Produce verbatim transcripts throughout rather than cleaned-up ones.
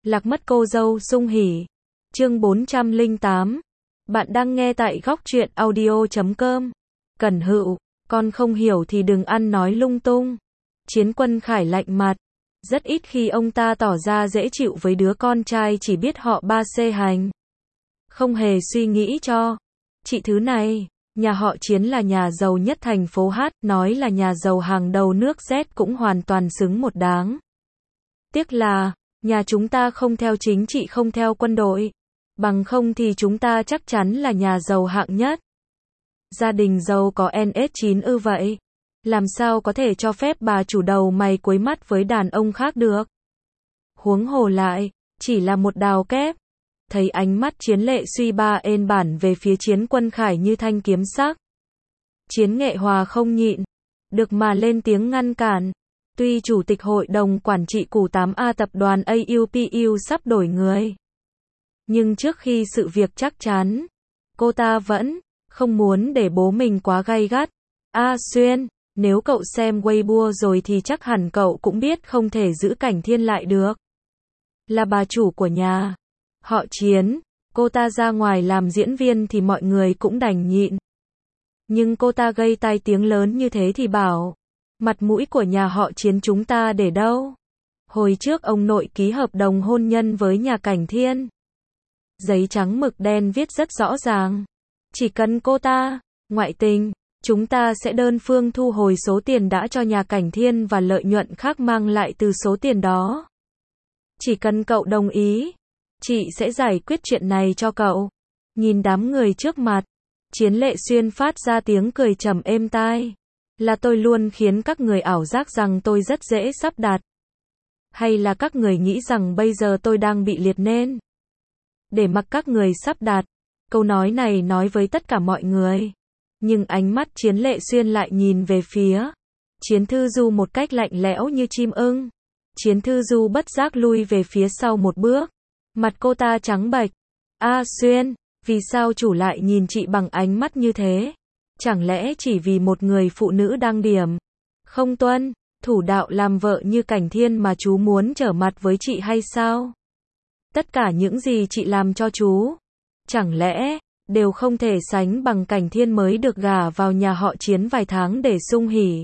Lạc mất cô dâu Sung Hỉ. Chương bốn trăm lẻ tám. Bạn đang nghe tại góc truyện audio chấm com. Cẩn Hựu, con không hiểu thì đừng ăn nói lung tung. Chiến Quân Khải lạnh mặt. Rất ít khi ông ta tỏ ra dễ chịu với đứa con trai chỉ biết họ ba xê hành. Không hề suy nghĩ cho. Chị thứ này, nhà họ Chiến là nhà giàu nhất thành phố Hát, nói là nhà giàu hàng đầu nước Z cũng hoàn toàn xứng một đáng. Tiếc là, nhà chúng ta không theo chính trị, không theo quân đội. Bằng không thì chúng ta chắc chắn là nhà giàu hạng nhất. Gia đình giàu có en ét chín ư vậy? Làm sao có thể cho phép bà chủ đầu mày quấy mắt với đàn ông khác được? Huống hồ lại, chỉ là một đào kép. Thấy ánh mắt Chiến Lệ Suy ba ên bản về phía Chiến Quân Khải như thanh kiếm sắc. Chiến Nghệ Hòa không nhịn được mà lên tiếng ngăn cản. Tuy chủ tịch hội đồng quản trị Củ tám A tập đoàn a u pê u sắp đổi người, nhưng trước khi sự việc chắc chắn, cô ta vẫn không muốn để bố mình quá gay gắt. A Xuyên, nếu cậu xem Weibo rồi thì chắc hẳn cậu cũng biết không thể giữ Cảnh Thiên lại được. Là bà chủ của nhà họ Chiến, cô ta ra ngoài làm diễn viên thì mọi người cũng đành nhịn. Nhưng cô ta gây tai tiếng lớn như thế thì bảo, mặt mũi của nhà họ Chiến chúng ta để đâu? Hồi trước ông nội ký hợp đồng hôn nhân với nhà Cảnh Thiên. Giấy trắng mực đen viết rất rõ ràng. Chỉ cần cô ta ngoại tình, chúng ta sẽ đơn phương thu hồi số tiền đã cho nhà Cảnh Thiên và lợi nhuận khác mang lại từ số tiền đó. Chỉ cần cậu đồng ý, chị sẽ giải quyết chuyện này cho cậu. Nhìn đám người trước mặt, Chiến Lệ Xuyên phát ra tiếng cười trầm êm tai. Là tôi luôn khiến các người ảo giác rằng tôi rất dễ sắp đặt? Hay là các người nghĩ rằng bây giờ tôi đang bị liệt nên để mặc các người sắp đặt? Câu nói này nói với tất cả mọi người. Nhưng ánh mắt Chiến Lệ Xuyên lại nhìn về phía Chiến Thư Du một cách lạnh lẽo như chim ưng. Chiến Thư Du bất giác lui về phía sau một bước. Mặt cô ta trắng bệch. A Xuyên, vì sao chủ lại nhìn chị bằng ánh mắt như thế? Chẳng lẽ chỉ vì một người phụ nữ đang điểm không tuân thủ đạo làm vợ như Cảnh Thiên mà chú muốn trở mặt với chị hay sao? Tất cả những gì chị làm cho chú, chẳng lẽ đều không thể sánh bằng Cảnh Thiên mới được gả vào nhà họ Chiến vài tháng để Sung Hỉ?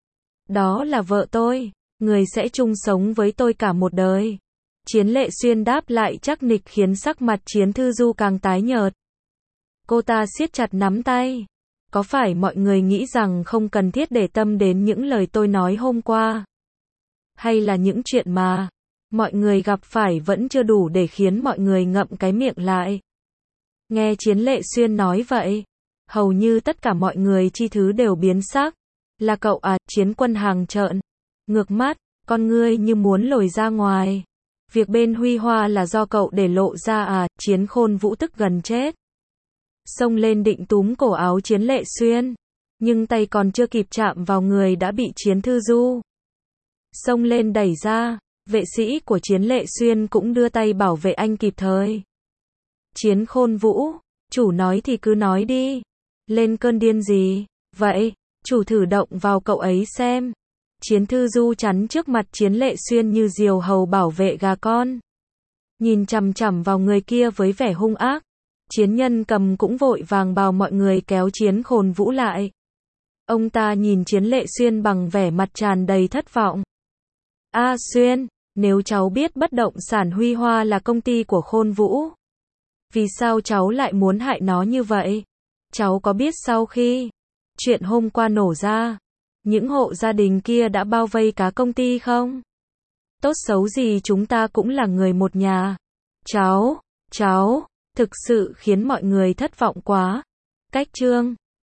Đó là vợ tôi, người sẽ chung sống với tôi cả một đời. Chiến Lệ Xuyên đáp lại chắc nịch khiến sắc mặt Chiến Thư Du càng tái nhợt. Cô ta siết chặt nắm tay. Có phải mọi người nghĩ rằng không cần thiết để tâm đến những lời tôi nói hôm qua? Hay là những chuyện mà mọi người gặp phải vẫn chưa đủ để khiến mọi người ngậm cái miệng lại? Nghe Chiến Lệ Xuyên nói vậy, hầu như tất cả mọi người chi thứ đều biến sắc. Là cậu à? Chiến Quân Hàng trợn ngược mắt, con ngươi như muốn lồi ra ngoài. Việc bên Huy Hoa là do cậu để lộ ra à? Chiến Khôn Vũ tức gần chết, xông lên định túm cổ áo Chiến Lệ Xuyên, nhưng tay còn chưa kịp chạm vào người đã bị Chiến Thư Du xông lên đẩy ra. Vệ sĩ của Chiến Lệ Xuyên cũng đưa tay bảo vệ anh kịp thời. Chiến Khôn Vũ, chủ nói thì cứ nói đi. Lên cơn điên gì vậy? Chủ thử động vào cậu ấy xem. Chiến Thư Du chắn trước mặt Chiến Lệ Xuyên như diều hầu bảo vệ gà con. Nhìn chằm chằm vào người kia với vẻ hung ác. Chiến Nhân Cầm cũng vội vàng bảo mọi người kéo Chiến Khôn Vũ lại. Ông ta nhìn Chiến Lệ Xuyên bằng vẻ mặt tràn đầy thất vọng. A Xuyên, nếu cháu biết bất động sản Huy Hoa là công ty của Khôn Vũ, vì sao cháu lại muốn hại nó như vậy? Cháu có biết sau khi chuyện hôm qua nổ ra, những hộ gia đình kia đã bao vây cả công ty không? Tốt xấu gì chúng ta cũng là người một nhà. Cháu, cháu, thực sự khiến mọi người thất vọng quá. Cách chương